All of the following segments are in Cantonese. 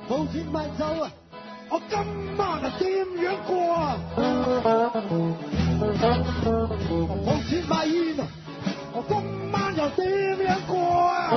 冇錢買酒啊！我今晚啊點樣過啊？冇錢買煙啊！我今晚又點樣過啊？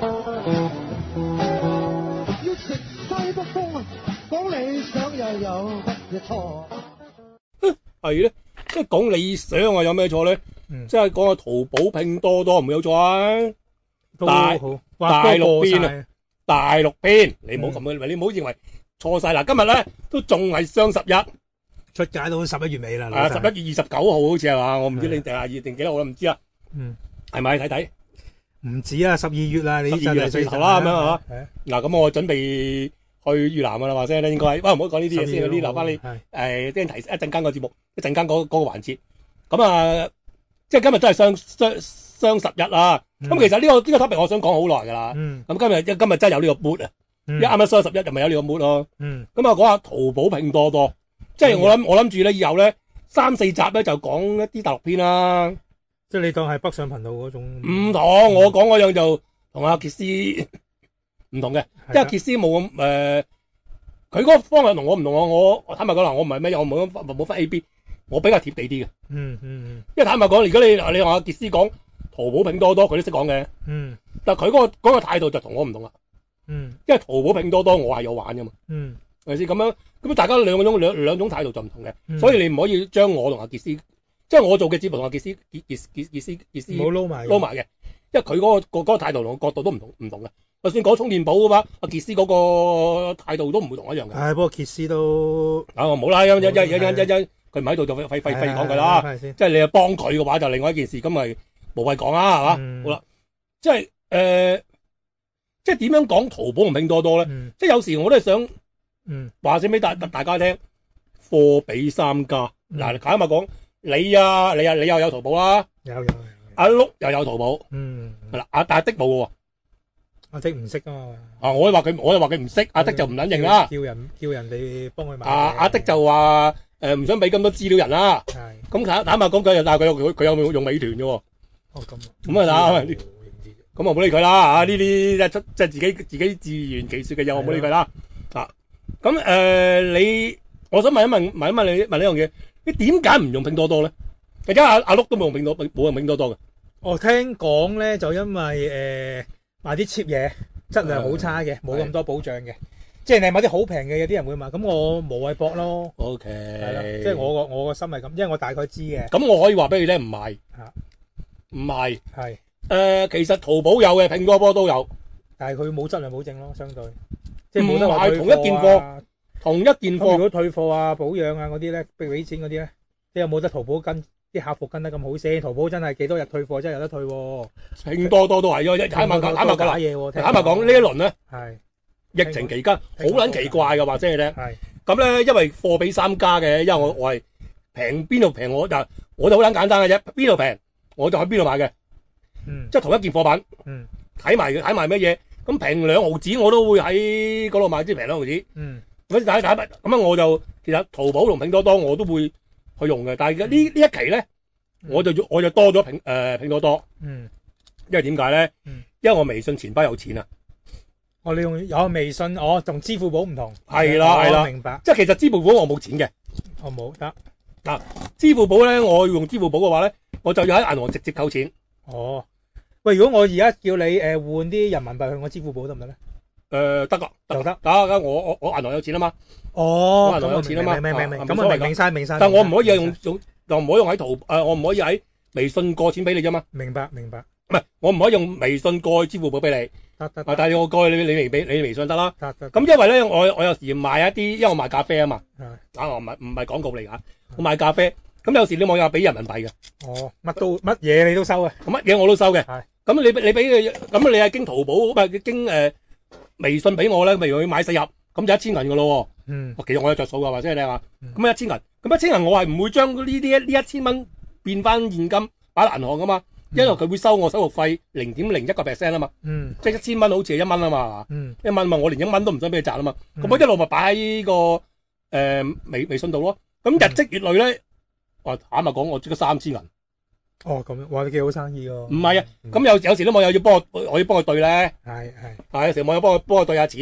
要食西北風啊！講理想又有乜嘢錯？ 係咧，即係講理想啊，有咩錯咧？即係講下淘寶、拼多多唔會有錯啊！大陸邊啊，大陸邊，你唔好咁樣，你唔好認為錯晒啦。今日咧都仲係雙十一， 出街到11月尾啦。 11月29號好似係嘛？我唔知你定係定幾多號啦，唔知啊。係咪睇睇？ 唔止啊，12月啦，你 12月最頭啦，咁樣係嘛？嗱，咁我準備去越南噶啦，話聲咧應該，喂唔好講呢啲嘢先，呢啲留翻你啲人提一陣間個節目，一陣間嗰個環節。咁啊，即係今日都係雙十一啦。咁其實呢個 topic 我想講好耐㗎啦。咁今日真係有呢個 mood 啊！一啱啱雙十一就咪有呢個 mood 咯。咁啊講下淘寶拼多多，即係我諗住咧以後咧3-4集咧就講一啲大陸片啦。 即係你當係北上頻道嗰種。 唔同，我講嗰樣就同阿傑斯唔同嘅，因為傑斯冇咁佢嗰個方向同我唔同。我坦白講啦，我唔係咩，我冇分 A B， 我比較貼地啲嘅。因為坦白講，如果你話阿傑斯講淘寶拼多多，佢都識講嘅。但係佢嗰個態度就同我唔同啦。因為淘寶拼多多我係有玩噶嘛。係咪先咁樣？咁大家兩種態度就唔同嘅，所以你唔可以將我同阿傑斯，即係我做嘅節目同阿傑斯唔好撈埋嘅，因為佢嗰個態度同個角度都唔同嘅。就算講充電寶嘅話，阿傑斯嗰個態度都唔會同一樣嘅。 不過傑斯都我冇啦，佢唔喺度就費講佢啦。即係你係幫佢嘅話，就另外一件事，咁咪無謂講啦，係嘛？好啦，即係即係點樣講淘寶同拼多多咧？即係有時我都係想話聲俾大家聽，貨比三家。嗱，簡單話講，你又有淘寶啦， 有阿碌又有淘寶，係啦，但係的冇嘅喎。 阿的唔識啊嘛。 我又話佢唔識，阿的就唔撚認啦。 叫人哋幫佢買。 阿的就話唔想俾咁多資料人啦。咁坦白講，但係佢有用美團嘅喎。咁啊咁我冇理佢啦嚇，呢啲即係自己自圓其説嘅嘢，我冇理佢啦。咁我想問一問你一樣嘢，你點解唔用拼多多咧？而家阿碌都冇用拼多多嘅。 我聽講咧，就因為買啲 cheap 嘢，質量好差嘅，冇咁多保障嘅。即係你買啲好平嘅，有啲人會買，咁我無謂搏咯。 OK， 係啦，即係我個心係咁，因為我大概知嘅。 咁我可以話俾你聽，唔係，係其實淘寶有嘅，拼多多都有， 但係佢冇質量保證咯，相對即係唔冇得話係同一件貨，同一件貨。 如果退貨啊、保養啊嗰啲咧，俾錢嗰啲咧，你有冇得淘寶跟啲客服跟得咁好先？淘寶真係幾多日退貨，真係有得退喎。 拼多多都係咯，坦白講呢一輪咧，疫情期間好撚奇怪嘅話，即係咧，咁咧因為貨比三家嘅，因為我係平邊度平我就好撚簡單嘅啫，邊度平我就喺邊度買嘅，即係同一件貨品，睇埋乜嘢，咁平2毫子我都會喺嗰度買，即係平2毫子。咁但係咁我就其實淘寶同拼多多我都會去用嘅，但係呢一期咧，我就多咗拼多多，因為點解咧？因為我微信錢包有錢啊。 你有微信，同支付寶唔同。 係啦， 明白。 即係其實支付寶我冇錢嘅。 我冇得。 嗱，支付寶咧，我用支付寶嘅話咧，我就要喺銀行直接扣錢。 喂，如果我而家叫你換啲人民幣去我支付寶得唔得咧？ 得㗎，得。我銀行有錢啊嘛。 我銀行有錢啊嘛。 明。咁啊明晒。 但我唔可以唔可以用喺我唔可以喺微信過錢俾你啫嘛。 明白。 唔係，我唔可以用微信過去支付寶俾你。 得。 但係我過去你微信得啦。 得。 咁因為咧，我有時賣一啲，因為我賣咖啡啊嘛。我唔係廣告嚟㗎，我賣咖啡。咁有時啲網友俾人民幣嘅。 乜嘢你都收嘅。 乜嘢我都收嘅。咁你俾佢，咁你係經淘寶唔係經微信俾我咧，譬如佢買4盒，咁就1000銀㗎咯。其實我有着數㗎，或者你話咁1000銀，咁1000銀我係唔會將呢1000蚊變翻現金擺喺銀行㗎嘛。因為佢會收我手續費0.01% 啊嘛，即係1000蚊好似係1蚊啊嘛，1蚊嘛，我連1蚊都唔使俾佢賺啊嘛，咁我一路咪擺喺個微信度咯。咁日積月累咧，坦白講，我積咗3000銀。 咁樣，哇！你幾好生意喎。 唔係啊，咁有時啲網友要幫我要幫佢對咧，有時網友幫我對下錢啊。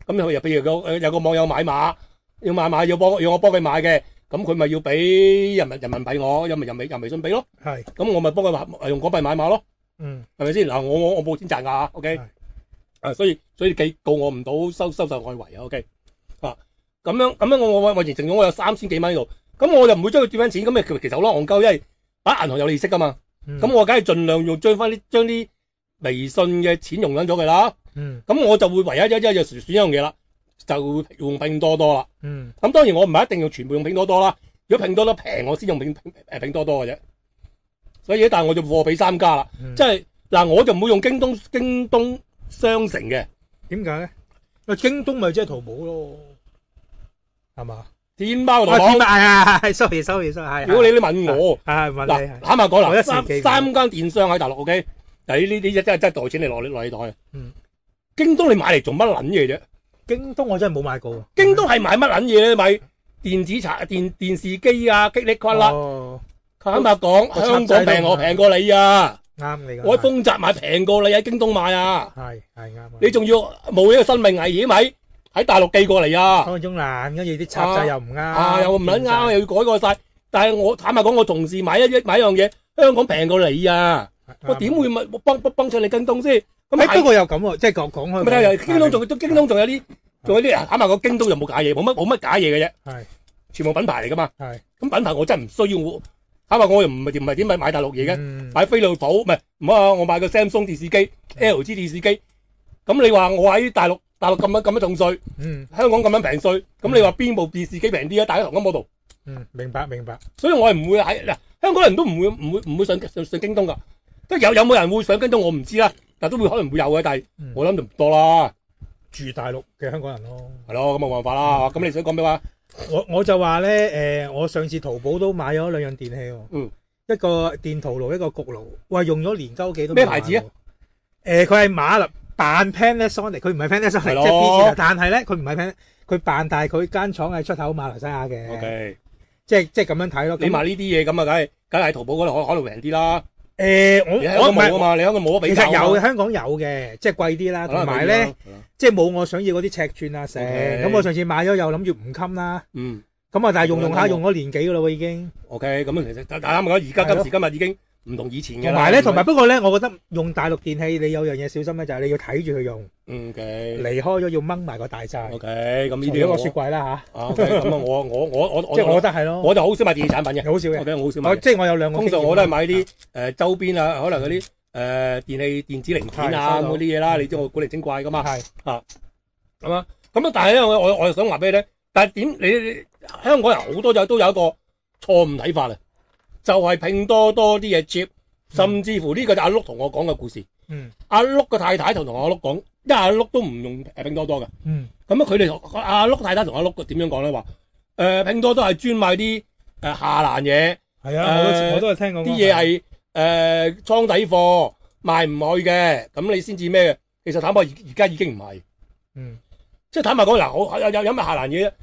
咁又譬如有個網友買馬，要我幫佢買嘅，咁佢咪要俾人民幣我，人微信俾咯。係。咁我咪幫佢用港幣買馬咯。嗯。係咪先？嗱，我冇錢賺㗎 ，OK。所以告我唔到收受外圍啊 ，OK。咁樣我淨剩咗我有3000幾蚊喺度，咁我就唔會將佢轉翻錢，咁其實好咯，戇鳩，因為擺銀行有利息㗎嘛。咁我梗係盡量將啲微信嘅錢用緊咗佢啦。咁我就會唯一就選一樣嘢啦，就用拼多多啦。咁當然我唔係一定要全部用拼多多啦，如果拼多多平，我先用拼多多嘅啫。所以但係我就貨比三家啦，即係嗱，我就唔會用京東商城嘅。點解咧？京東咪即係淘寶咯，係嘛？天貓淘寶係 sorry 係。如果你問我，問你嗱，坦白講啦，三間電商喺大陸 OK， 嗱呢啲真係袋錢你落你袋。京東你買嚟做乜撚嘢啫？京東我真係冇買過。京東係買乜撚嘢咧？買電視機啊，激力骨啦。坦白講，香港平我平過你啊！啱你㗎。我喺豐澤買平過你喺京東買啊！係啱。你仲要冒呢個生命危險喺大陸寄過嚟啊！開中爛，跟住啲插掣又唔啱，又唔撚啱，又要改過晒。但係我坦白講，我同事買一樣嘢，香港平過你啊！我點會幫襯你京東先？咁不過又咁喎，即係講開。咪係京東仲有啲坦白講，京東又冇假嘢，冇乜假嘢嘅啫。係全部品牌嚟噶嘛。係咁品牌我真係唔需要。坦白講我又唔係點買大陸嘢嘅，買飛利浦唔好啊！我買個 Samsung 電視機、LG 電視機。咁你話我喺大陸咁樣重稅，香港咁樣平稅，咁你話邊部電視機平啲啊？大家同一 model。明白。所以我係唔會喺嗱，香港人都唔會上京東噶。即係有冇人會上京東我唔知啦，但都會可能會有嘅，但係我諗就唔多啦。住大陸嘅香港人咯，係咯，咁冇辦法啦。咁你想講咩話？我就話咧，我上次淘寶都買咗2樣電器喎。一個電陶爐，一個焗爐。哇，用咗年鳩幾都咩牌子啊？佢係馬勒扮 Panasonic，佢唔係 Panasonic，即係 B，但係咧佢唔係 Pan，佢扮，但係佢間廠係出口馬來西亞嘅。OK，即係咁樣睇咯。你買呢啲嘢咁啊，梗係淘寶嗰度可能平啲啦。我唔係啊嘛，你香港冇得比較。其實有香港有嘅，即係貴啲啦，同埋咧，即係冇我想要嗰啲尺寸啊成。咁我上次買咗又諗住唔襟啦。咁啊，但係用咗年幾噶啦喎已經。OK，咁其實啱啱講，而家今時今日已經唔同以前嘅。同埋不過咧，我覺得用大陸電器你有樣嘢小心咧，就係你要睇住佢用。OK。離開咗要掹埋個大掣。OK，咁呢啲一個雪櫃啦吓。OK，咁啊我即係我覺得係咯。我就好少買電子產品嘅。好少嘅。OK，我好少買。即係我有兩個。通常我都係買啲周邊啊，可能嗰啲電子零件啊咁嗰啲嘢啦，你知我古靈精怪噶嘛。係。咁啊，但係咧我又想話俾你聽，但係你香港人好多都有一個錯誤睇法啊，就係拼多多啲嘢 cheap，甚至乎呢個就阿碌同我講嘅故事。阿碌嘅太太同阿碌講，因為阿碌都唔用拼多多嘅。咁佢哋阿碌太太同阿碌點樣講咧？話拼多多係專賣啲下欄嘢。係啊，我都係聽講啲嘢係倉底貨賣唔去嘅，咁你先至咩嘅？其實坦白而家已經唔係。即係坦白講嗱，我有咩下欄嘢？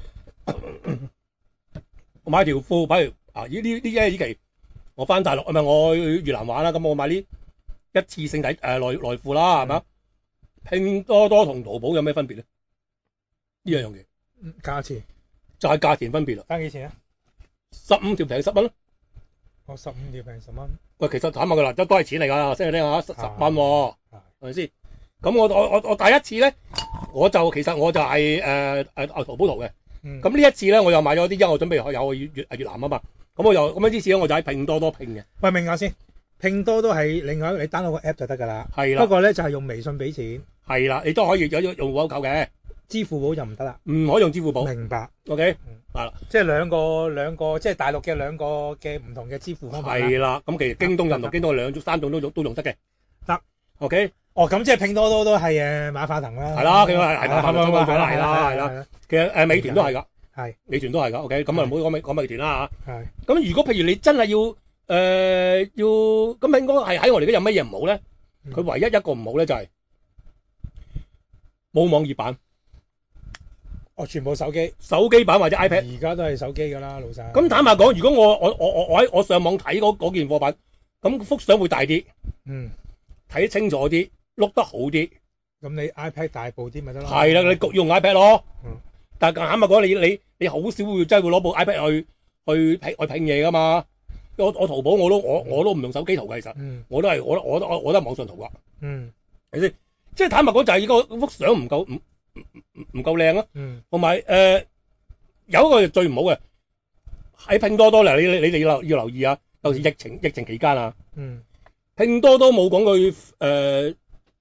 我買條褲，比如呢期我翻大陸唔係我去越南玩啦，咁我買啲一次性內褲啦，係咪？拼多多同淘寶有咩分別咧？呢樣嘢，價錢就係價錢分別啦。加幾錢啊？15條平10蚊咯。15條平10蚊。喂，其實坦白講啦，都係錢嚟㗎，聽下10蚊喎，係咪先？咁我第一次咧，我就係淘寶淘嘅。咁呢一次咧，我又買咗啲，因為我準備有越南啊嘛。咁我又咁樣之前咧，我就喺拼多多拼嘅。喂，明下先，拼多多係另外你 download 個 app 就得㗎啦。係啦。不過咧就係用微信俾錢。係啦，你都可以用戶口購嘅。支付寶就唔得啦。唔可以用支付寶。明白。OK。係啦。即係兩個，即係大陸嘅兩個嘅唔同嘅支付方法。係啦。咁其實京東任同京東兩種、3種都用得嘅。得。OK。咁即係拼多多都係馬化騰啦。係啦，佢係馬化騰中國咗啦，係啦。其實美團都係㗎。係。美團都係㗎。OK。咁啊唔好講美團啦嚇。係。咁如果譬如你真係要咁應該係喺我哋而家有乜嘢唔好咧？佢唯一一個唔好咧就係冇網頁版。全部手機版或者 iPad。而家都係手機㗎啦，老細。咁坦白講，如果我上網睇嗰件貨品，咁幅相會大啲。睇得清楚啲。碌得好啲， 咁你 iPad 大部啲咪得咯？ 係啦，你焗用 iPad 咯。但係坦白講，你好少會真係會攞部 iPad 去拼嘢噶嘛。我淘寶我都唔用手機淘嘅，其實，我都係網上淘噶。係咪先？即係坦白講，就係個幅相唔夠靚咯。同埋有一個最唔好嘅喺拼多多咧，你哋要留意啊！尤其疫情期間啊，拼多多冇講佢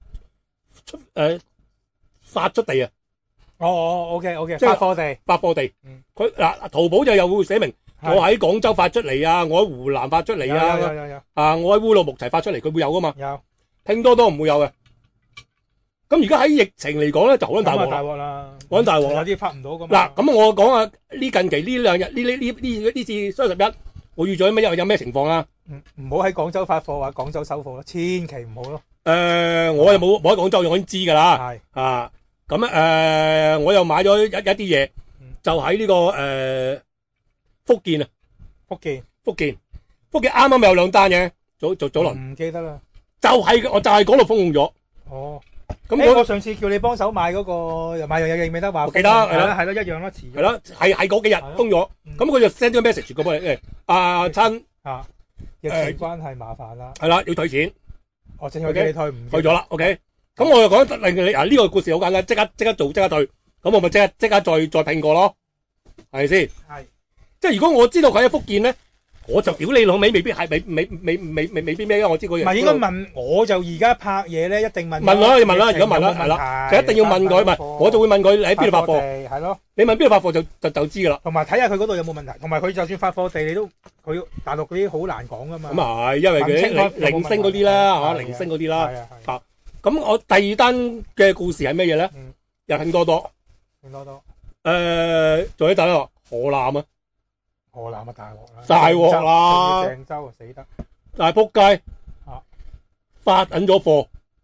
發出地啊。 OK， 即係發貨地。 佢嗱淘寶就又會寫明我喺廣州發出嚟啊，我喺湖南發出嚟啊， 有啊我喺烏魯木齊發出嚟，佢會有噶嘛？ 有。拼多多唔會有嘅。咁而家喺疫情嚟講咧，就好撚大鑊啦。好撚大鑊啦！ 有啲發唔到噶嘛。 嗱，咁我講下呢近期呢兩日呢次雙十一，我預咗有咩情況啊？ 唔好喺廣州發貨或者廣州收貨咯，千祈唔好咯。 我又冇喺廣州，我已經知㗎啦。係啊，咁我又買咗一啲嘢，就喺呢個福建啊。福建啱啱有兩單嘅，早輪。 唔記得啦。 我就係嗰度封控咗。 咁我上次叫你幫手買嗰個買樣嘢記唔記得話？ 我記得係啦， 一樣啦，遲咗。 係啦，係嗰幾日封咗，咁佢就 send 咗 message 過嚟，阿親疫情關係麻煩啦。 係啦，要退錢。 我正要叫你退，唔退咗啦。OK，咁我就講令你呢個故事好簡單，即刻做即刻退，咁我咪即刻再拼過咯，係咪先？係。即係如果我知道佢喺福建咧。我就屌你老味，未必係未必咩，我知嗰樣。唔係應該問，我就而家拍嘢咧，一定問。問啦，你問啦，如果問啦，係啦，就一定要問佢，唔係我就會問佢你喺邊度發貨。係咯，你問邊度發貨就知㗎啦。同埋睇下佢嗰度有冇問題，同埋佢就算發貨地，你都佢大陸嗰啲好難講㗎嘛。咁係，因為佢零星嗰啲啦，係嘛，零星嗰啲啦。係咁我第二單嘅故事係咩嘢咧？又拼多多。仲有一單啊，河南啊。 河南啊， 大鑊啦！ 鄭州啊，死得！ 但係仆街發緊咗貨，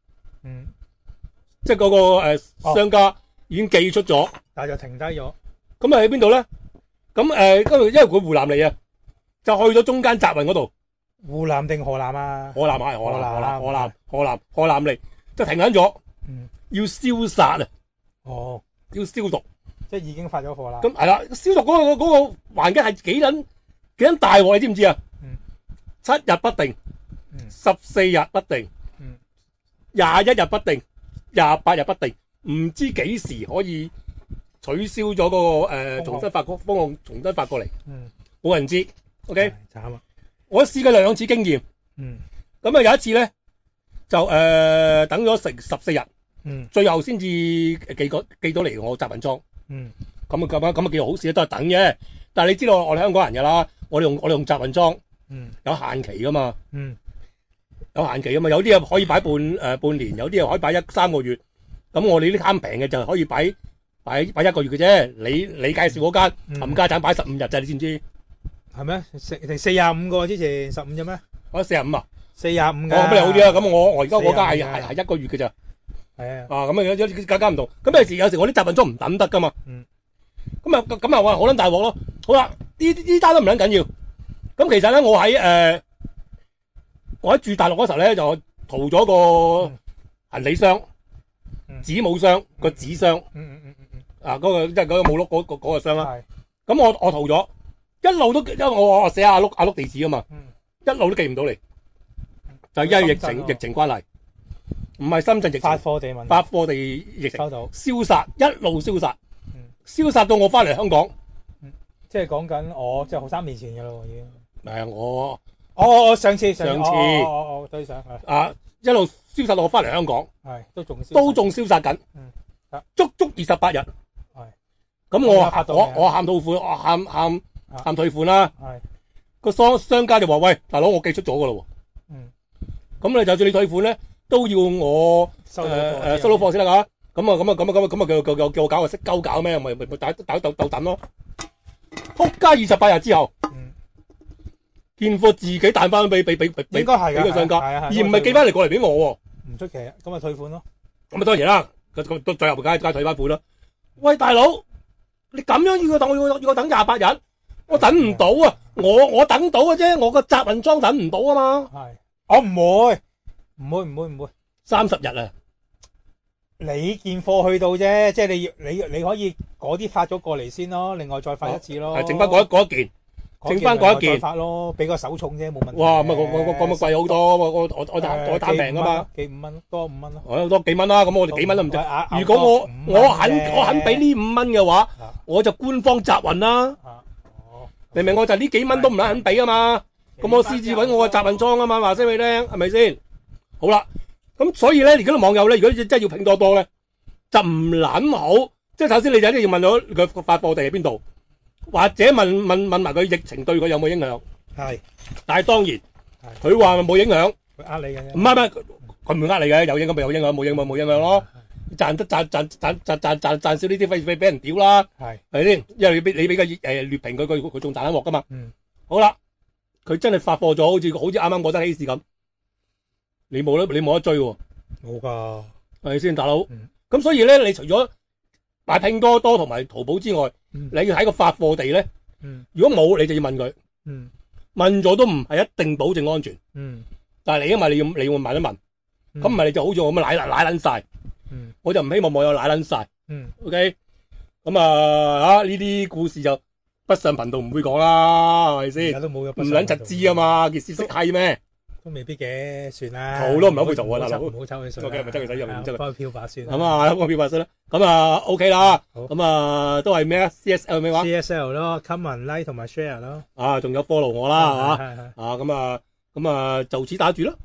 即係嗰個商家已經寄出咗， 但係就停低咗。 咁喺邊度咧？咁因為佢湖南嚟啊，就去咗中間集運嗰度。 湖南定河南啊？ 河南係河南嚟，就停緊咗，要消殺啊！要消毒。 即係已經發咗貨啦。 咁係啦，消毒嗰個環境係幾撚大鑊，你知唔知啊？7日不定，14日不定，21日不定，28日不定，唔知幾時可以取消咗嗰個重新發方案，重新發過嚟。冇人知。OK。慘啊！我試過2次經驗。咁啊有一次咧，就等咗成14日，最後先至寄到嚟我集運倉。咁啊幾好事都係等啫。但係你知道我哋香港人噶啦，我哋用集運裝，有限期噶嘛，有限期噶嘛，有啲嘢可以擺半年，有啲嘢可以擺3個月。咁我哋啲貪平嘅就可以擺1個月嘅啫。你介紹嗰間冚家鏟擺15日咋，你知唔知？係咩？45個之前15啫咩？我45啊，45噶。咁你好啲啊。咁我而家嗰間係1個月嘅咋。係啊，咁啊間唔同，咁有時我啲集運裝唔等得噶嘛，咁啊我好撚大鑊咯。好啦，呢單都唔撚緊要。咁其實咧，我喺住大陸嗰時候咧，就淘咗個行李箱，子母箱個紙箱，嗰個即係嗰個冇碌嗰個箱啦。咁我淘咗，一路都因為我寫阿碌地址啊嘛，一路都寄唔到嚟，就係因為疫情關係。唔係深圳疫情，發貨地疫情收到消殺，一路消殺，消殺到我翻嚟香港，即係講緊我即係好3年前嘅咯，已經。係我上次對上一路消殺到我翻嚟香港，係都仲消殺緊，足28日。係咁我喊退款，我喊退款啦。係個商家就話：喂，大佬，我寄出咗噶咯。咁你就算你退款咧，都要我收到貨先得㗎。咁叫我搞個識鳩搞咩？咪鬥等咯。仆街28日之後，件貨自己彈翻俾應該係個商家，而唔係寄翻嚟過嚟俾我喎。唔出奇，咁咪退款咯。咁啊當然啦，到最後梗係退翻款啦。喂，大佬，你咁樣要我等28日，我等唔到啊！我等到嘅啫，我個集運裝等唔到啊嘛。係，我唔會，30日啊！ 你件貨去到啫，即係你可以嗰啲發咗過嚟先咯，另外再發一次咯。 係剩翻嗰一件，剩翻嗰一件再發咯，俾個手重啫，冇問題。 哇！咁啊，咁貴好多，我貪平噶嘛， 幾5蚊，多5蚊咯。 我多幾蚊啦，咁我哋幾蚊都唔值。如果我肯俾呢5蚊嘅話，我就官方集運啦。明唔明？我就呢幾蚊都唔肯俾啊嘛。咁我私自揾我個集運倉啊嘛，話聲俾你聽，係咪先？好啦。咁所以咧，而家啲網友咧，如果真係要拼多多咧，就唔撚好。即係首先你就一定要問咗佢發貨地喺邊度，或者問埋佢疫情對佢有冇影響。 係， 但係當然，佢話冇影響， 佢呃你嘅啫。 唔係，佢唔會呃你嘅，有影響咪有影響，冇影響冇影響咯。賺少呢啲費俾人屌啦，係咪先？因為你俾個劣評佢仲賺緊鑊噶嘛。好啦，佢真係發貨咗，好似啱啱我得希士咁。你冇得追喎， 冇噶， 係咪先，大佬？咁所以咧，你除咗買拼多多同埋淘寶之外，你要喺個發貨地咧，如果冇，你就要問佢，問咗都唔係一定保證安全，但係你因為你要問一問，咁唔係你就好似我咁奶撚晒，我就唔希望網友奶撚晒，OK？咁啊呢啲故事就不上頻道唔會講啦，係咪先？而家都冇唔撚實知啊嘛，件事識係咩？都未必嘅，算啦。 好咯，唔好去做啊，大佬。 唔好抽佢水。 咪真係使用，唔真係。 幫佢漂白算。 咁啊，幫佢漂白算啦。咁啊，OK 啦。咁啊，都係咩啊 ？CSL 咩話 ？CSL 咯 ，comment like 同埋 share 咯。 啊，仲有 follow 我啦，嚇。啊，咁啊，就此打住啦。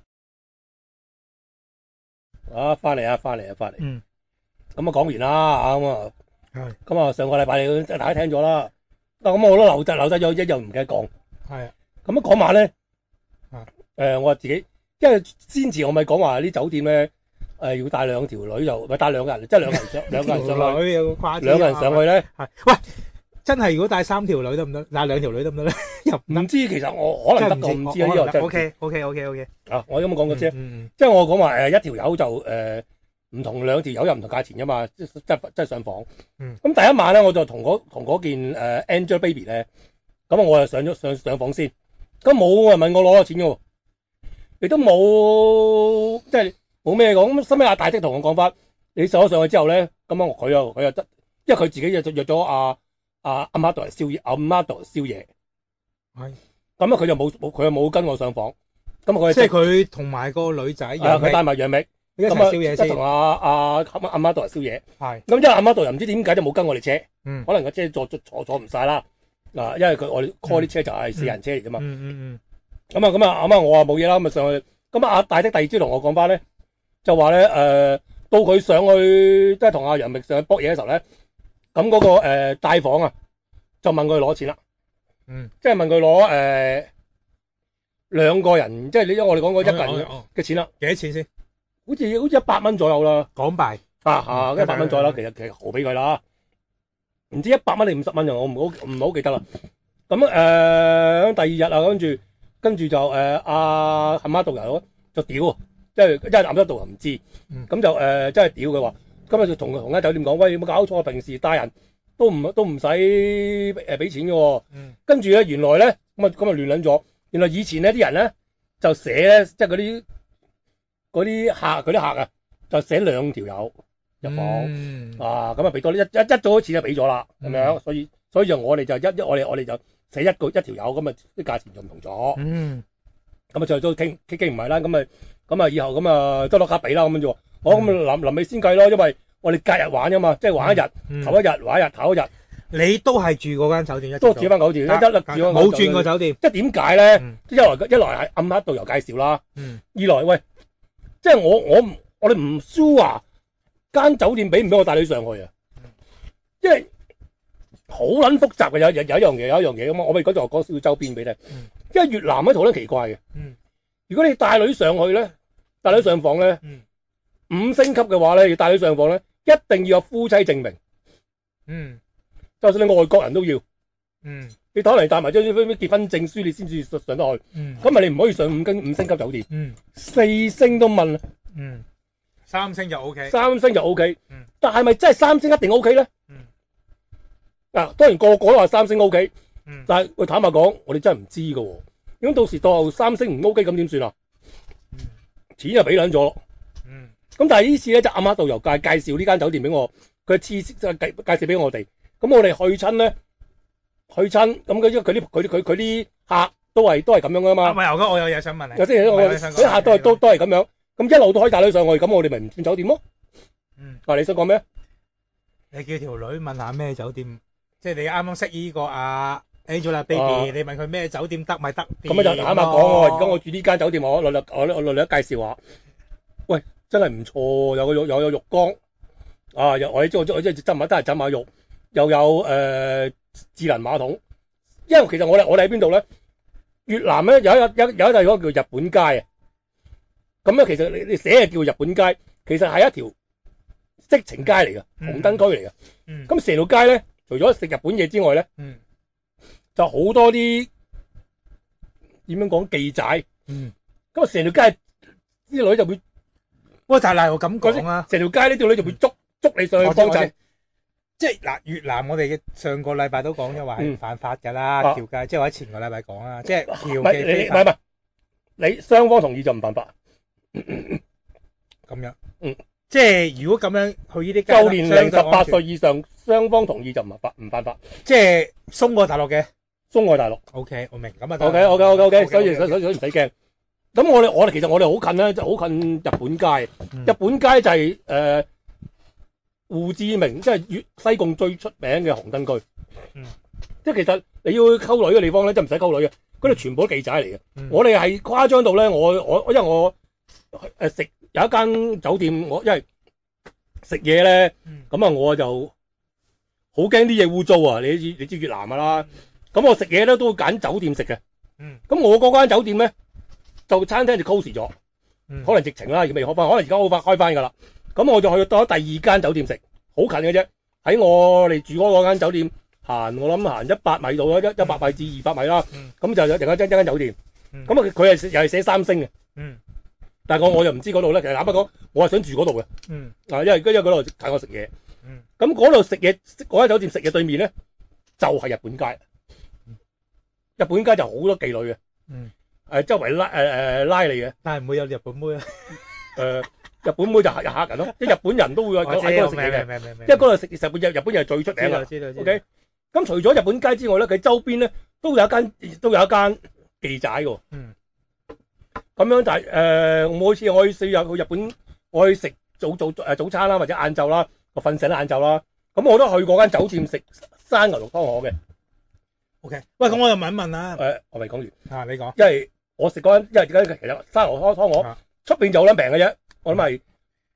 啊，翻嚟。咁啊，講完啦，咁啊。係。咁啊，上個禮拜你大家聽咗啦。咁我都留低咗一樣唔記得講。係。咁啊，嗰晚咧。我話自己，因為先前我咪講話啲酒店咧，要帶2條女就咪帶2個人，即係兩個人上去， 有個誇張， 2個人上去咧， 係喂，真係如果帶3條女得唔得？帶2條女得唔得咧？ 又唔知，其實我可能得，我唔知啊，呢個真係。OK。啊，我咁講過先，即係我講話1條友就唔同2條友又唔同價錢噶嘛，即係上房。咁第一晚咧，我就同嗰件Angelababy 咧，咁我就上房先，咁冇人問我攞咗錢嘅喎。亦都冇，即係冇咩講。咁收尾阿大的同我講翻，你上咗上去之後咧，咁樣佢又得，因為佢自己就約咗阿媽度宵夜，係。咁佢就冇跟我上房。咁佢即係佢同埋個女仔， 佢帶埋楊冪一齊宵夜先。 同阿媽度宵夜。係。咁因為阿媽度又唔知點解就冇跟我哋車，可能個車坐唔晒啦。嗱，因為我哋 call 啲車就係4人車嚟噶嘛。咁啊，我話冇嘢啦，咁啊上去。咁阿大的第二朝同我講翻咧，就話咧到佢上去即係同阿楊冪上去搏嘢嘅時候咧，咁嗰個帶房啊，就問佢攞錢啦。即係問佢攞2個人，即係因為我哋講過1個人嘅錢啦。幾多錢先？好似100蚊左右啦，港幣。100蚊左右啦，其實豪俾佢啦。唔知100蚊定50蚊啊，我唔好記得啦。咁第2日啊，跟住就阿媽導遊就屌，即係因為阿媽導遊唔知，咁就真係屌佢話，今日就同間酒店講，喂，有冇搞錯？平時帶人都唔使俾錢嘅喎。跟住咧，原來咧咁啊亂撚咗。原來以前呢啲人咧就寫咧，即係嗰啲客啊，就寫2條友入房啊，咁啊俾多一早開始就俾咗啦，咁樣，所以就我哋就我哋就。寫一條友咁啊，啲價錢就唔同咗。咁啊，再都傾唔埋啦。咁啊，以後咁啊，多卡俾啦咁樣啫。好，咁臨尾先計咯，因為我哋隔日玩噶嘛，即係玩一日，頭一日玩一日，頭一日。你都係住嗰間酒店，都住翻9條，冇轉過酒店。即係點解咧？一來係暗黑導遊介紹啦，二來喂，即係我哋唔 sure 間酒店俾唔俾我帶你上去啊？因為好撚複雜嘅，有一樣嘢咁啊！我咪嗰度講少少周邊俾你，因為越南嗰度好撚奇怪嘅。如果你帶女上去咧，帶女上房咧，5星級嘅話咧，要帶女上房咧，一定要有夫妻證明。就算你外國人都要。你可能帶埋張結婚證書，你先至上得去。咁咪你唔可以上5星級酒店。4星都問。3星就 OK。3星就 OK。但係咪真係3星一定 OK 咧？嗱，當然個個都話3星 OK，但係坦白講，我哋真係唔知噶。咁到時到後3星唔 OK，咁點算啊？錢就俾撚咗咯。 咁但係呢次咧就暗黑導遊介紹呢間酒店俾我，佢介紹俾我哋。咁我哋去親咧，咁佢啲客都係咁樣噶嘛。 唔係，我有嘢想問你。 即係我啲客都係咁樣，咁一路都可以帶女上去，咁我哋咪唔轉酒店咯。你想講咩？ 你叫條女問下咩酒店，即係你啱啱識呢個Angelababy，你問佢咩酒店得咪得？ 咁就坦白講，而家我住呢間酒店，我略略介紹下。喂，真係唔錯，有浴缸，我即係浸下得係浸下浴，又有智能馬桶。因為其實我哋喺邊度咧？越南咧有一個叫日本街啊。咁咧其實你寫係叫日本街，其實係一條色情街嚟嘅，紅燈區嚟嘅。咁成條街咧，除咗食日本嘢之外咧，就好多啲點樣講妓仔。咁啊，成條街啲女就會， 但係我咁講啊， 成條街呢條女就會捉你上去幫襯。 即係嗱，越南我哋嘅上個禮拜都講咗話係犯法㗎啦，條街，即係或者前個禮拜講啦，即係條嘅非法。唔係， 你雙方同意就唔犯法。 咁樣，即係如果咁樣去呢啲街， 就年齡18歲以上，雙方同意就唔犯法。 即係鬆過大陸嘅， 鬆過大陸。 OK，我明。咁啊 OK，所以唔使驚。咁我哋其實我哋好近咧，就好近日本街。日本街就係胡志明，即係西貢最出名嘅紅燈區。即係其實你要溝女嘅地方咧，就唔使溝女嘅，嗰度全部都妓仔嚟嘅。我哋係誇張到咧，因為我食有一間酒店，因為食嘢咧，咁我就好驚啲嘢污糟啊！你知越南㗎啦，咁我食嘢咧都會揀酒店食嘅。咁我嗰間酒店咧就餐廳就 close 咗，可能疫情啦，而未開翻，可能而家好快開翻㗎啦。咁我就去到第二間酒店食，好近嘅啫，喺我哋住嗰間酒店我諗行100米度啦，100米至200米啦。咁就有另一間酒店，咁佢又係寫3星嘅。但係我又唔知嗰度咧，其實坦白講，我係想住嗰度嘅。因為嗰度睇我食嘢。咁嗰度食嘢，嗰間酒店食嘢對面咧，就係日本街。日本街就好多妓女嘅。周圍拉你嘅。 但係唔會有日本妹啊。 日本妹就係客人咯，即係日本人都會喺嗰度食嘢嘅。因為嗰度食日本嘢係最出名嘅。 知道。 OK。咁除咗日本街之外咧，佢周邊咧都有一間妓仔嘅。咁樣就係每次我去日本，我去食早餐啦，或者晏晝啦，我瞓醒晏晝啦。咁我都去嗰間酒店食生牛肉湯河嘅。 OK， 喂，咁我又問一問啦。 我未講完。 你講。 因為我食嗰間，因為其實生牛肉湯河出邊就好撚平嘅啫，我諗係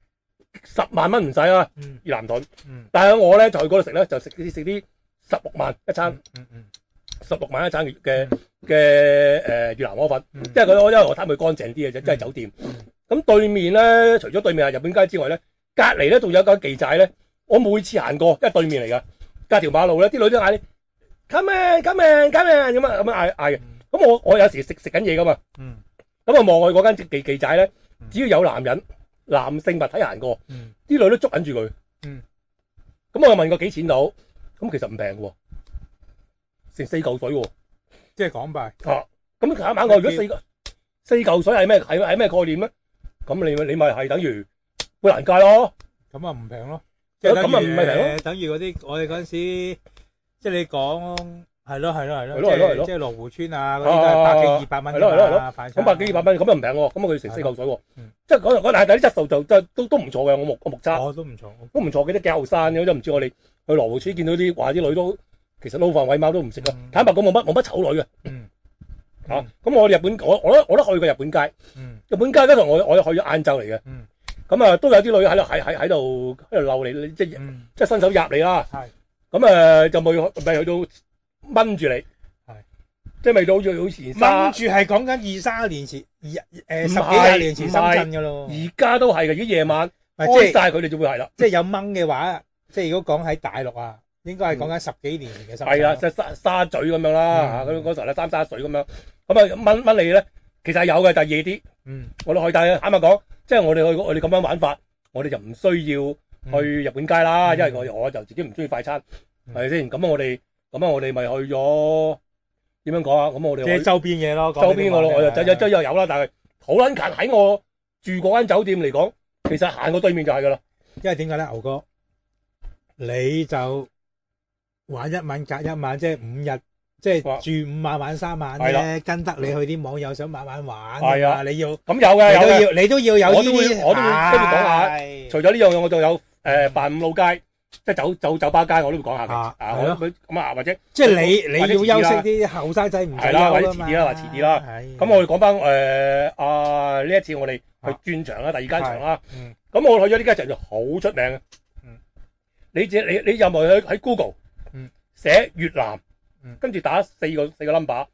10萬蚊唔使啦，越南盾。但係我咧就去嗰度食咧，就食啲16萬一餐。16萬一餐嘅越南河粉，因為因為我睇佢乾淨啲嘅啫，即係酒店。咁對面咧，除咗對面係日本街之外咧，隔離咧仲有一間妓仔咧。我每次行過，因為對面嚟噶，隔條馬路咧，啲女都嗌你 come in 咁樣嗌嘅。咁我有時食緊嘢噶嘛，咁我望佢嗰間妓仔咧，只要有男性物體行過，啲女都捉緊住佢。咁我問過幾錢到，咁其實唔平喎。成4嚿水喎， 即係港幣。 咁下晚我如果4嚿水係咩概念咧？咁你咪係等於砵蘭街咯。 咁啊唔平咯。 咁啊唔係平咯。 等於嗰啲我哋嗰陣時，即係你講係咯。即係羅湖村啊嗰啲都係100幾200蚊。係咯。咁100幾200蚊咁又唔平喎。咁佢成4嚿水喎。即係嗰但係啲質素就都唔錯嘅。我目測。都唔錯嘅，啲幾後生嘅，都唔知我哋去羅湖村見到啲話啲女都。其實撈飯餵貓都唔食啊！坦白講冇乜醜女嘅。咁我哋日本我都去過日本街。日本街嗰度我去咗晏晝嚟嘅。咁都有啲女喺度溜你，即係伸手入你啦。咁就未去到掹住你。即係未到好似掹住係講緊2-3年前10幾廿年前深圳㗎咯。 而家都係嘅，如果夜晚開晒佢哋就會係啦。 即係有掹嘅話，即係如果講喺大陸啊。應該係講緊10幾年前嘅新聞。係啦， 即係沙咀咁樣啦嚇，嗰時候咧三沙水咁樣，咁掹你咧，其實係有嘅，但係夜啲。我哋去，但係坦白講，即係我哋咁樣玩法，我哋就唔需要去日本街啦，因為我就自己唔中意快餐，係咪先？咁我哋咪去咗點樣講啊？咁我哋即係周邊嘢咯。 周邊我就有啦，但係好撚近喺我住嗰間酒店嚟講， 其實行過對面就係噶啦。 因為點解咧，牛哥，你就玩一晚隔一晚，即係5日，即係住5晚玩3晚咧，跟得你去啲網友想晚晚玩，係啊，你要咁有嘅，你都要有呢啲， 我都會跟住講下。除咗呢樣嘢，我仲有扮五老街，即係酒吧街，我都會講下嘅。咁啊，或者即係你要休息啲後生仔唔使休或者遲啲啦，遲啲啦。咁我哋講翻呢一次我哋去轉場啦，第二間場啦。咁我去咗呢間場就好出名嘅。你任何喺 Google 寫越南，跟住打四個 number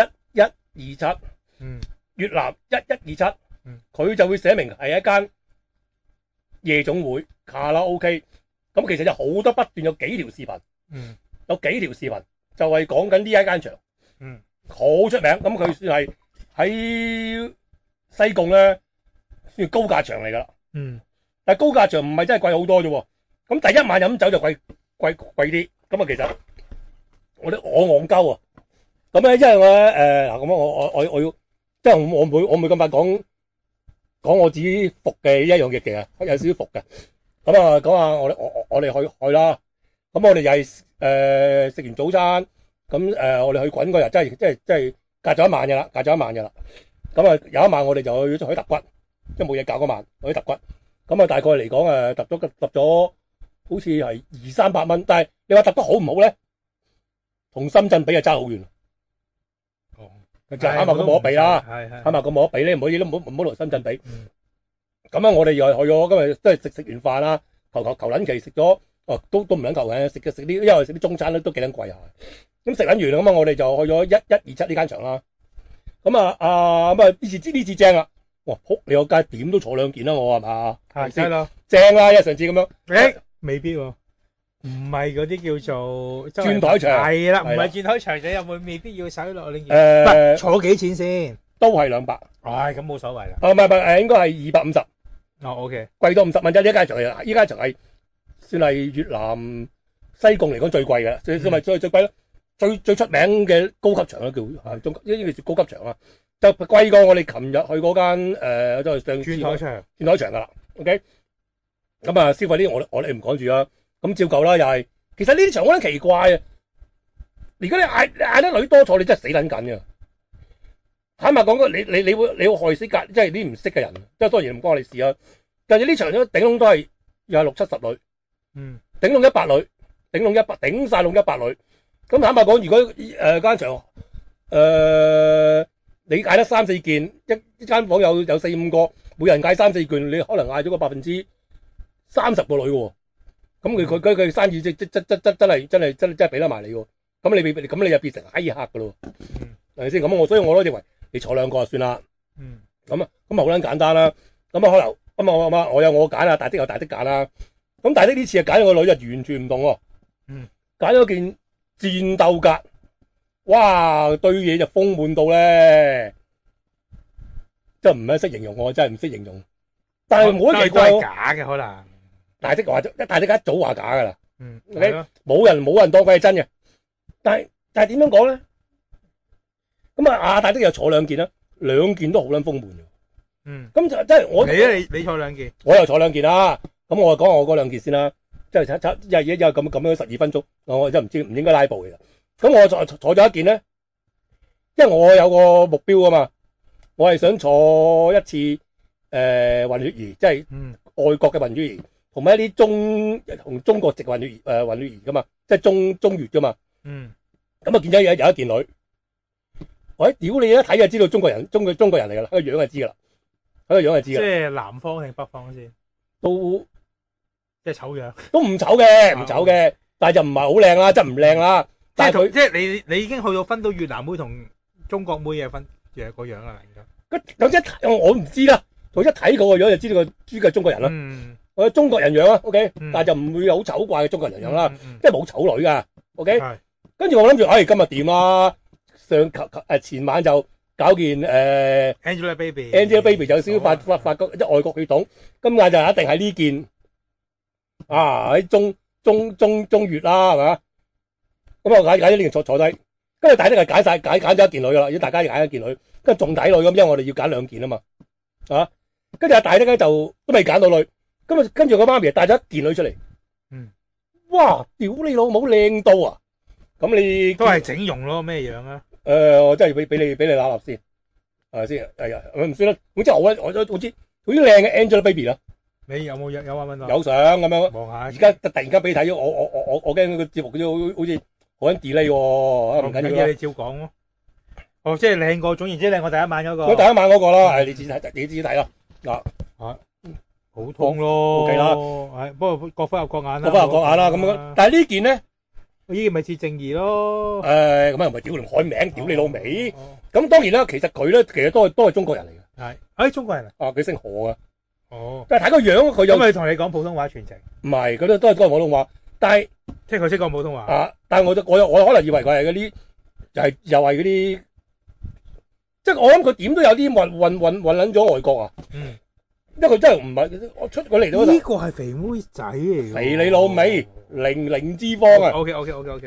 1127，越南1127，佢就會寫明係一間夜總會卡拉 OK。咁其實有好多不斷有幾條視頻，有幾條視頻就係講緊呢一間場，好出名。咁佢算係喺西貢咧，算高價場嚟噶啦。但係高價場唔係真係貴好多啫。咁第一晚飲酒就貴啲。咁啊，其實我戇鳩啊。咁咧，因為我咁我要，即係我唔會咁快講我自己服嘅一樣嘢嘅，有少少服嘅。咁啊，講下我哋去啦。咁我哋又係食完早餐，咁我哋去滾嗰日，即係隔咗一晚嘅啦，咁啊，有一晚我哋就去揼骨，即係冇嘢搞嗰晚去揼骨。咁啊，大概嚟講揼咗好似係200-300蚊。但係你話揼得好唔好咧？同深圳比啊，爭好遠。就啱埋咁冇得比啦，啱埋咁冇得比咧，唔好同深圳比。咁啊，我哋又係去咗，今日都係食完飯啦，求撚期食咗，都唔撚求嘅，食啲，因為食啲中餐咧都幾撚貴下。咁食撚完咁啊，我哋就去咗1127呢間場啦。咁啊呢次正啦，哇仆你個街點都坐2件啦，我係嘛？係啦，正啦，因為上次咁樣， 未必喎，唔係嗰啲叫做轉台場， 係啦，唔係轉台場，你有冇未必要使落2件？坐幾錢先？ 都係200。 唉，咁冇所謂啦。 唔係，應該係250。 OK，貴到50蚊啫。呢間場係算係越南西貢嚟講最貴嘅，最貴咯，最出名嘅高級場啦，叫呢個叫高級場啊，就貴過我哋琴日去嗰間都係上次轉台場噶啦。OK，咁啊消費啲我哋唔講住啦。咁照舊啦，又係其實呢啲場好撚奇怪啊！如果你嗌得女多坐，你真係死撚緊嘅。坦白講，你會害死即係啲唔識嘅人，即係當然唔關我哋事啊。但係呢場都頂籠都係又係60-70女，頂籠100女，頂籠100，頂晒籠100女。咁坦白講，如果間場你嗌得3-4件，一間房有4-5個，每人嗌3-4件，你可能嗌咗個30%個女嘅。咁佢生意真係俾得埋你喎。咁你就變成閪客噶咯，係咪先？所以我都認為你坐2個就算啦。咁好撚簡單啦。咁可能我有我揀啦，大的有大的揀啦。咁大的呢次啊揀咗個女就完全唔同喎。揀咗件戰鬥格，哇對嘢就豐滿到咧，真係唔係識形容，我真係唔識形容。但係冇得奇怪， 假嘅可能。 大的一早話假噶啦。冇人當佢係真嘅。但係點樣講咧？咁啊，大的又坐2件啦，2件都好撚豐滿嘅。咁就即係我你坐2件， 我又坐2件啦。咁我講我嗰2件先啦。即係一咁樣12分鐘，我真係唔應該拉布嘅。咁我坐咗1件咧，因為我有個目標啊嘛，我係想坐一次混血兒，即係外國嘅混血兒，同埋一啲同中國籍混血兒噶嘛，即係中越噶嘛。咁啊見咗有1件女，喂，屌你一睇就知道中國人嚟噶啦，個樣就知噶啦，即係南方定北方先？ 都即係醜樣， 都唔醜嘅，但係就唔係好靚啦，真唔靚啦。但係即係你已經去到分到越南妹同中國妹嘅分嘅個樣啦，而家咁一睇我唔知啦，我一睇佢個樣就知道個豬嘅中國人啦。我中國人樣啊 ，OK，但係就唔會有好醜怪嘅中國人樣啦，即係冇醜女噶 ，OK。跟住我諗住，今日掂啦。前晚就搞件Angelababy 就有少少發覺即係外國血統，今晚就一定係呢件喺中越啦，係嘛？咁我揀咗呢件坐低，跟住大家就揀咗1件女噶啦，如果大家要揀1件女，跟住仲睇女咁，因為我哋要揀2件啊嘛， 跟住阿大的咧就都未揀到女，咁啊跟住個媽咪帶咗一件女出嚟。哇！屌你老母靚到啊！咁你都係整容咯，咩樣啊？ 我真係俾你揦揦先，係咪先？係啊，唔算啦。總之我知好靚嘅 Angelababy 啦。 你有冇有揾到？ 有相咁樣。望下。而家突然間俾你睇咗，我驚個節目好似好緊 delay 喎。唔緊要啦， 你照講咯。哦，即係靚過，總言之靚過第一晚嗰個。 第一晚嗰個啦，你自己睇咯。 普通咯。 OK 啦。 係，不過各花入各眼啦。 各花入各眼啦，咁樣。但係呢件咧， 呢件咪似正義咯。 咁又唔係屌你改名，屌你老味。咁當然啦，其實佢咧其實都係中國人嚟嘅。 係，中國人啊。 佢姓何噶。 哦。 但係睇個樣，佢有。 咁咪同你講普通話全程。 唔係，佢都係講普通話，但係即係佢識講普通話。 但係我可能以為佢係嗰啲，又係嗰啲，即係我諗佢點都有啲混撚咗外國啊。因為佢真係唔係我出佢嚟到。 呢個係肥妹仔嚟。 肥你老味，零脂肪啊。 OK。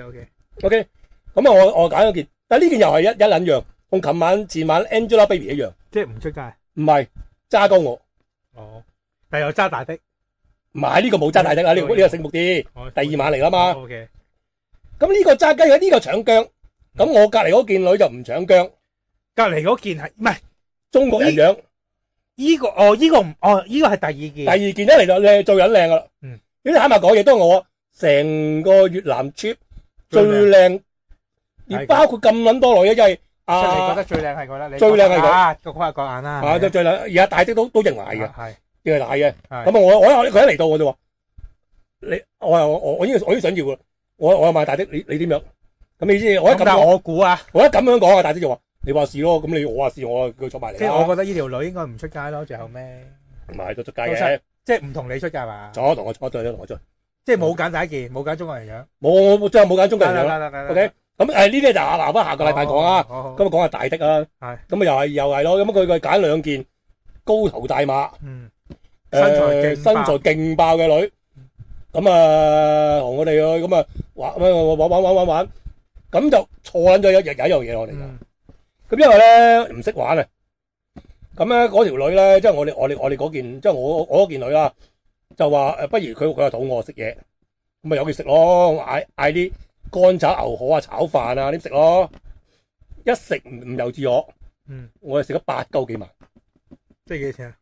OK，咁啊，我揀咗件，但係呢件又係一撚樣，同前晚 Angelababy 一樣。 即係唔出街。唔係揸高我。 哦。但係又揸大的。 唔係呢個冇揸大的啦，呢個醒目啲。第二晚嚟啦嘛。 OK。 咁呢個揸雞，呢個搶姜。咁我隔離嗰件女就唔搶姜。 隔離嗰件係唔係中國人樣？ 呢個係第二件。 第二件一嚟就靚，做人靚噶啦。呢啲坦白講嘢，都係我成個越南 trip 最靚，而包括咁撚多女嘅，因為你覺得最靚係覺得你最靚係佢， 各花各眼啦。 都最靚，而家大的都認為嘅，認為大嘅。咁啊，佢一嚟到我就話我已經想要啦，我又買大的，你點樣？咁你知我一咁我估啊， 我一咁樣講啊，大的就話。你話事咯，咁我話事，我叫佢坐埋嚟。 即係我覺得呢條女應該唔出街咯，最後尾。 唔係都出街嘅， 即係唔同你出街嘛。 坐同我坐，同我坐。即係冇揀第一件，冇揀中國人樣。 我真係冇揀中國人樣。OK，咁呢啲就留翻下個禮拜講啊。咁啊講下大的啊。係。咁啊又係咯，咁佢揀兩件高頭大馬。身材勁爆嘅女。咁啊同我哋去咁啊玩，咁就錯撚咗有一樣嘢我哋就。咁因為咧唔識玩啊，咁咧嗰條女咧，即係我哋嗰件，即係我嗰件女啦，就話不如佢話肚餓食嘢，咁咪有佢食咯，嗌啲乾炒牛河啊、炒飯啊啲食咯，一食唔由自我，我哋食咗8鳩幾萬， 即係幾錢啊？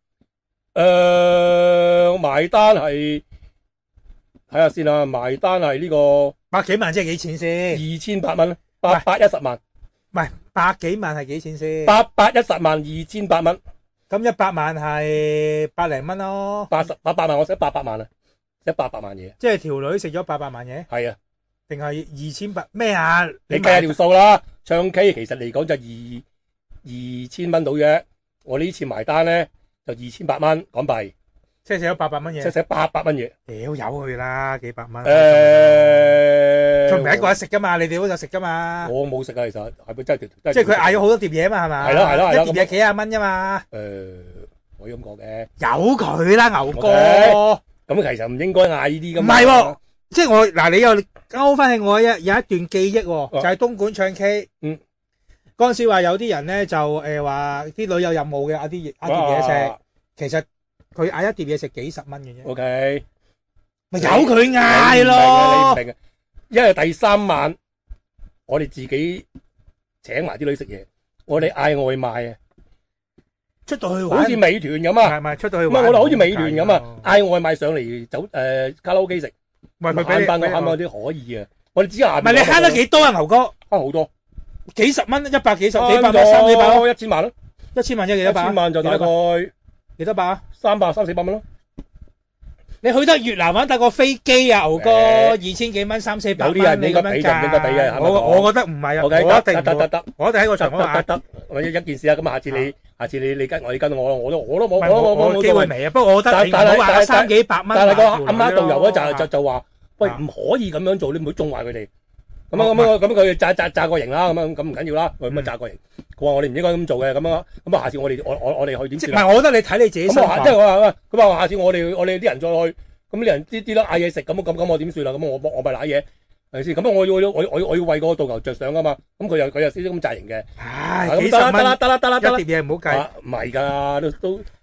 埋單係睇下先啦，埋單係呢個百幾萬，即係幾錢先 ？2800蚊，810萬。 唔係百幾萬係幾錢先 ？810萬2800蚊， 咁100萬係百零蚊咯。 800萬我寫800萬啊，寫800萬嘢。 即係條女食咗800萬嘢？ 係啊， 定係2800咩啊？ 你計下條數啦。唱 K 其實嚟講就2000蚊到啫。我呢次埋單咧就2800蚊港幣。 即係食咗800蚊嘢。 即係食800蚊嘢。 屌有去啦，幾百蚊。佢唔係一個人食噶嘛，你哋嗰度食噶嘛。我冇食啊，其實係咪真係？即係佢嗌咗好多碟嘢嘛，係嘛？係咯，一碟嘢幾廿蚊啫嘛。 可以咁講嘅。 有佢啦，牛哥。 咁其實唔應該嗌呢啲咁。 唔係喎，即係我嗱，你又勾翻起我有一段記憶喎，就係東莞唱 K。嗰陣時話有啲人咧就話啲女有任務嘅嗌碟嘢食，其實佢嗌一碟嘢食幾十蚊嘅啫。 OK。 咪由佢嗌咯， 你唔明嘅，因為第3晚我哋自己請埋啲女食嘢，我哋嗌外賣啊，出到去玩，好似美團咁啊，係咪出到去玩？唔係我哋好似美團咁啊，嗌外賣上嚟卡拉 OK 食，慳翻嗰啲可以啊，我哋只係唔係你慳得幾多啊，牛哥？慳好多，幾十蚊，100幾十幾百蚊，300-400咯，1000萬咯，1000萬即係幾多百？1000萬就大概幾多百啊？300-400蚊咯。你去得越南玩搭個飛機啊，牛哥，2000幾蚊，300-400蚊，有啲人你咁樣價，我覺得唔係啊，我一定得，我一定喺個場嗰度得，一件事啊，咁下次你跟我，你跟我，我都冇機會未啊，不過我覺得你唔好話300-400蚊，但係個阿媽導遊咧就話，喂，唔可以咁樣做，你唔好縱壞佢哋。咁佢炸個型啦，咁唔緊要啦，咁啊炸個型。佢話我哋唔應該咁做嘅，咁下次我哋去點算？唔係，我覺得你睇你自己心態。即係我話，佢話下次我哋啲人再去，咁啲人啲啦嗌嘢食，咁我點算啦？咁我咪瀨嘢係咪先？咁我要為個導遊着想噶嘛。咁佢又少少咁炸型嘅。唉，幾十蚊得啦，一碟嘢唔好計。唔係㗎，都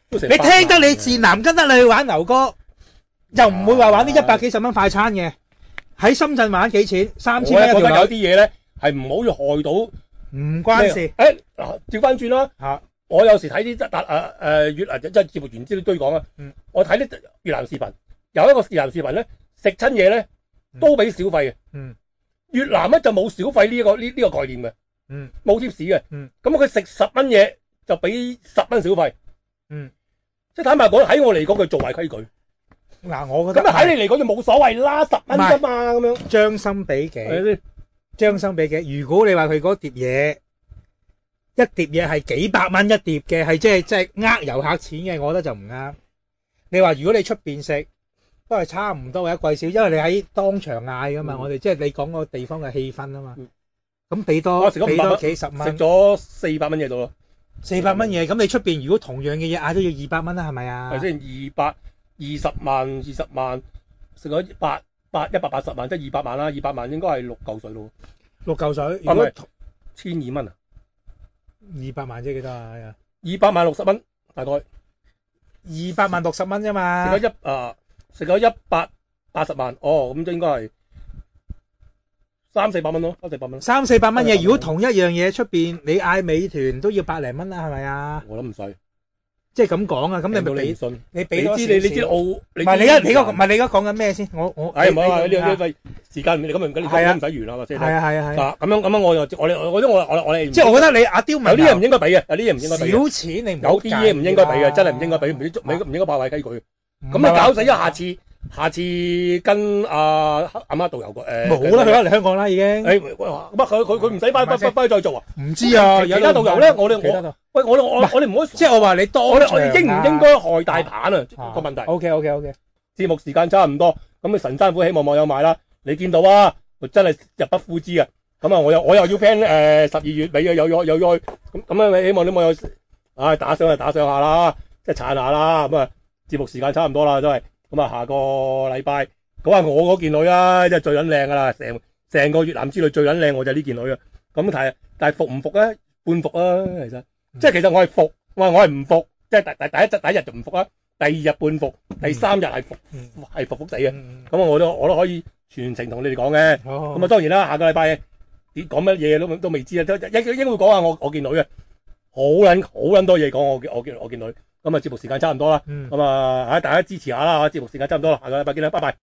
你聽得你自南跟得你去玩牛哥，又唔會話玩啲100幾十蚊快餐嘅。喺深圳玩幾錢？3000蚊一條。 我覺得有啲嘢咧係唔好要害到， 唔關事。 調翻轉啦。我有時睇啲越南即係節目原資都堆講啊。我睇啲越南視頻，有一個越南視頻咧，食親嘢咧都俾小費嘅。越南咧就冇小費呢個概念嘅。冇貼士嘅。咁佢食10蚊嘢就俾10蚊小費。即係坦白講，喺我嚟講，佢做壞規矩。 嗱，我覺得咁喺你嚟講就冇所謂啦，10蚊啫嘛，咁樣將心比己，將心比己。如果你話佢嗰碟嘢，一碟嘢係幾百蚊一碟嘅，係即係呃遊客錢嘅，我覺得就唔啱。你話如果你出邊食，都係差唔多或者貴少，因為你喺當場嗌噶嘛，我哋即係你講個地方嘅氣氛啊嘛。咁俾多幾十蚊， 食咗400蚊嘢到咯。 400蚊嘢，咁你出邊如果同樣嘅嘢嗌都要200蚊啦，係咪啊？ 係先20萬，食咗180萬，即係200萬啦。200萬應該係6嚿水咯。 6嚿水，如果 1200蚊啊 ？200萬即係幾多啊 ？200萬60蚊，大概。 200萬60蚊啫嘛。 食咗180萬，咁就應該係300-400蚊咯，300-400蚊。 300-400蚊嘢，如果同一樣嘢出邊，你嗌美團都要100零蚊啦，係咪啊？ 我諗唔使。 即係咁講啊，咁你咪俾你俾多少少？ 你知澳？唔係你而家講緊咩先？我唔係話呢時間你咁唔緊要，唔使完啦，或者係啊。 咁樣我哋即係我覺得你阿刁文有啲嘢唔應該俾嘅，有啲嘢唔應該俾。 少錢你唔有啲嘢唔應該俾嘅，真係唔應該俾，唔應該爆壞雞佢。咁你搞死下次跟阿媽導遊冇啦，佢翻嚟香港啦已經。 佢唔使翻再做啊？ 唔知啊， 其他導遊咧，我哋唔可以， 即係我話你當我哋應唔應該害大棒啊？個問題。 OK。 節目時間差唔多，咁啊神山虎希望網友買啦。你見到啊，真係入不敷支啊。咁啊，我又要 plan 12月尾有咁啊，希望啲網友打賞下啦，即係撐下啦。咁啊，節目時間差唔多啦，都係。咁啊，下個禮拜講下我嗰件女啊，即係最撚靚噶啦，成個越南之旅最撚靚我就係呢件女啊。咁但係服唔服咧？半服啊，其實我係服，我係唔服，即係第一日就唔服啦，第二日半服，第3日係服，係服地嘅。咁我都可以全程同你哋講嘅。咁啊，當然啦，下個禮拜講乜嘢都未知啊，應該會講下我件女啊，好撚多嘢講我件女。咁啊，節目時間差唔多啦。咁啊，大家支持下啦，節目時間差唔多啦，下個禮拜見啦，拜拜。